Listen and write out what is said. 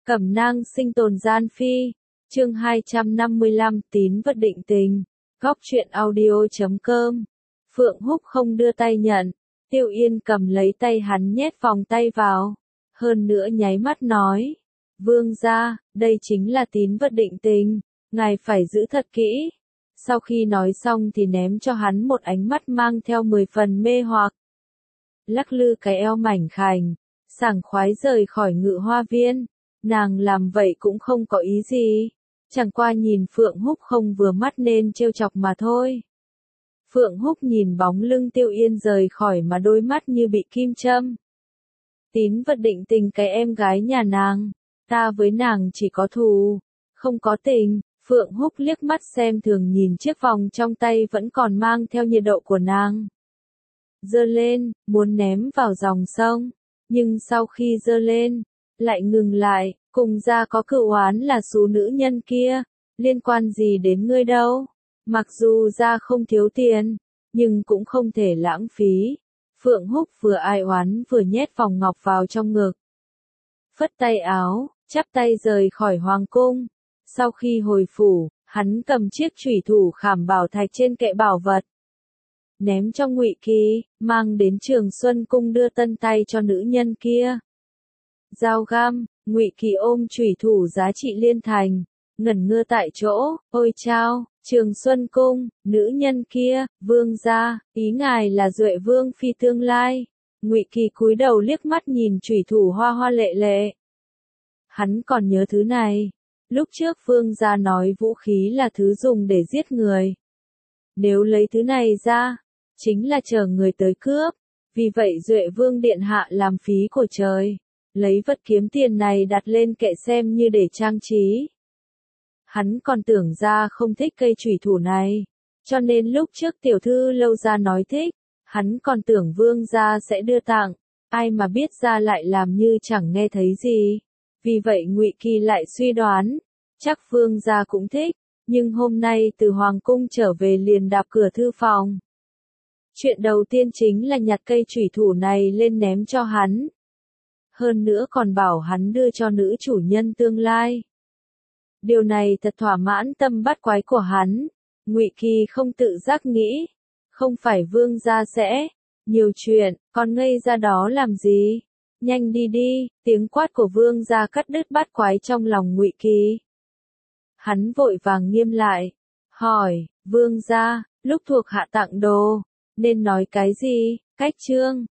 Cẩm nang sinh tồn gian phi. Chương 255 tín vật định tình. Góc truyện audio.com. Phượng Húc không đưa tay nhận. Tiêu Yên cầm lấy tay hắn nhét vòng tay vào. Hơn nữa nháy mắt nói. Vương gia, đây chính là tín vật định tình. Ngài phải giữ thật kỹ. Sau khi nói xong thì ném cho hắn một ánh mắt mang theo 10 phần mê hoặc. Lắc lư cái eo mảnh khảnh. Sảng khoái rời khỏi Ngự Hoa Viên. Nàng làm vậy cũng không có ý gì. Chẳng qua nhìn Phượng Húc không vừa mắt nên trêu chọc mà thôi. Phượng Húc nhìn bóng lưng Tiêu Yên rời khỏi mà đôi mắt như bị kim châm. Tín vật định tình cái em gái nhà nàng. Ta với nàng chỉ có thù, không có tình. Phượng Húc liếc mắt xem thường nhìn chiếc vòng trong tay vẫn còn mang theo nhiệt độ của nàng. Giơ lên, muốn ném vào dòng sông. Nhưng sau khi giơ lên, lại ngừng lại. Cùng ra có cựu oán là số nữ nhân kia, liên quan gì đến ngươi đâu. Mặc dù ra không thiếu tiền, nhưng cũng không thể lãng phí. Phượng Húc vừa ai oán vừa nhét vòng ngọc vào trong ngực. Phất tay áo, chắp tay rời khỏi hoàng cung. Sau khi hồi phủ, hắn cầm chiếc chủy thủ khảm bảo thạch trên kệ bảo vật. Ném cho Ngụy Kỳ, mang đến Trường Xuân Cung đưa tân tay cho nữ nhân kia. Dao găm. Ngụy Kỳ ôm chủy thủ giá trị liên thành, ngẩn ngơ tại chỗ. Ôi chao, Trường Xuân Cung, nữ nhân kia, vương gia, ý ngài là Duệ Vương phi tương lai. Ngụy Kỳ cúi đầu liếc mắt nhìn chủy thủ hoa hoa lệ lệ. Hắn còn nhớ thứ này. Lúc trước vương gia nói vũ khí là thứ dùng để giết người. Nếu lấy thứ này ra, chính là chờ người tới cướp. Vì vậy Duệ Vương điện hạ làm phí của trời. Lấy vật kiếm tiền này đặt lên kệ xem như để trang trí. Hắn còn tưởng ra không thích cây chủy thủ này. Cho nên lúc trước tiểu thư lâu ra nói thích, hắn còn tưởng vương gia sẽ đưa tặng. Ai mà biết ra lại làm như chẳng nghe thấy gì. Vì vậy Ngụy Kỳ lại suy đoán, chắc vương gia cũng thích. Nhưng hôm nay từ hoàng cung trở về liền đạp cửa thư phòng. Chuyện đầu tiên chính là nhặt cây chủy thủ này lên ném cho hắn. Hơn nữa còn bảo hắn đưa cho nữ chủ nhân tương lai. Điều này thật thỏa mãn tâm bắt quái của hắn. Ngụy Kỳ không tự giác nghĩ. Không phải vương gia sẽ. Nhiều chuyện, còn ngây ra đó làm gì? Nhanh đi đi, tiếng quát của vương gia cắt đứt bắt quái trong lòng Ngụy Kỳ. Hắn vội vàng nghiêm lại. Hỏi, vương gia, lúc thuộc hạ tặng đồ, nên nói cái gì? Cách chương.